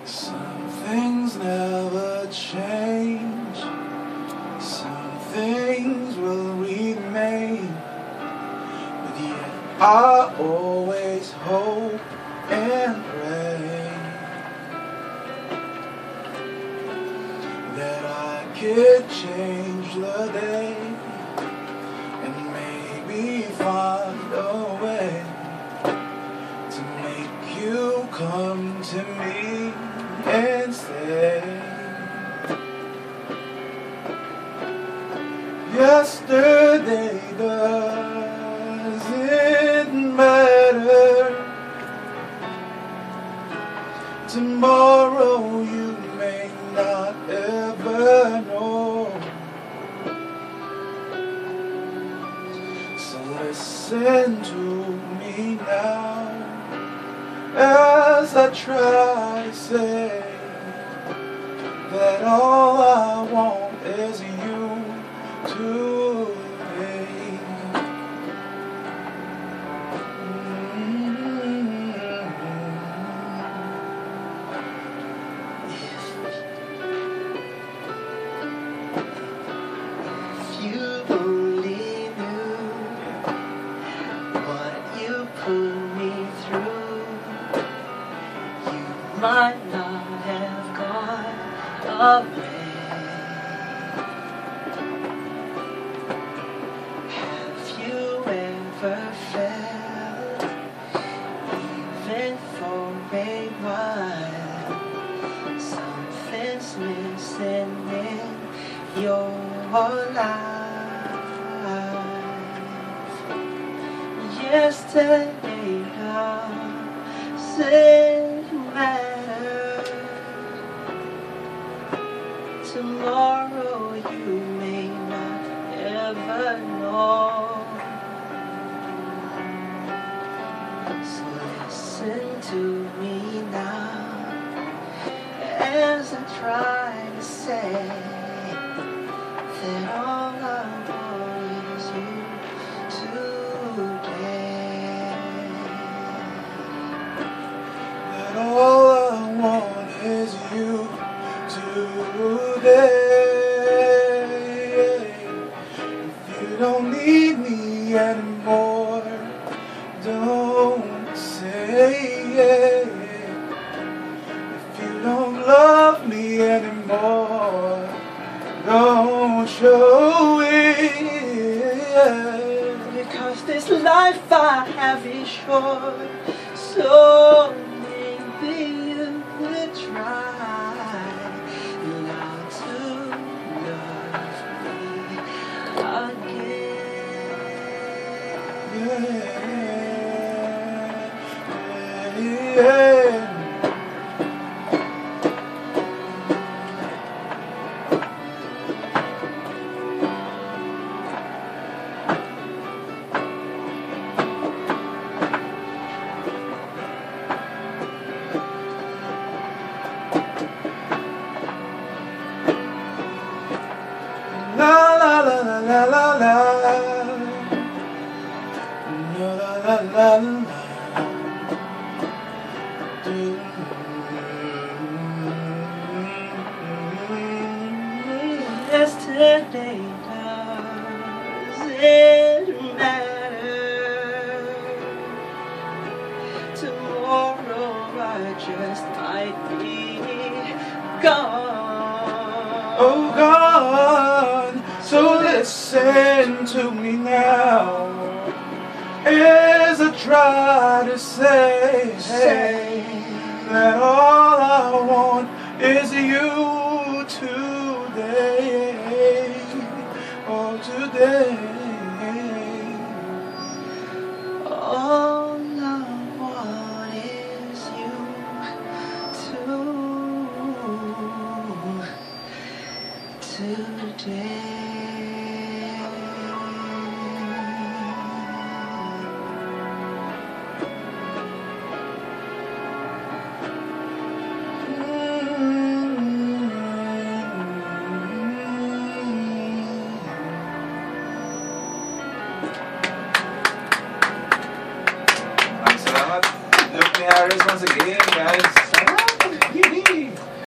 Some things never change, some things will remain, but yet I always hope and pray that I could change the day and maybe find a way to make you come to me and say, yesterday doesn't matter, tomorrow you may not ever know. So listen to me now as I try to say that all I want is you today. If you only knew what you put me through, you might not have gone away. Have you ever felt, even for a while, something's missing in your life? Yesterday doesn't matter, tomorrow you may not ever know. So listen to me now as I try to say that all I want is you today. That all I want is you today. If you don't need me anymore, don't say it. If you don't love me anymore, don't show it. Because this life I have is short, so maybe you could try not to love me again. Yeah. La la la la la la la, la la la la. Yesterday doesn't matter, tomorrow I just might be gone. Oh God, so listen to me now as I try to say that all I want is you today. Oh, today. All I want is you today. Maraming salamat. Luke Harris once again, guys. Hee hee.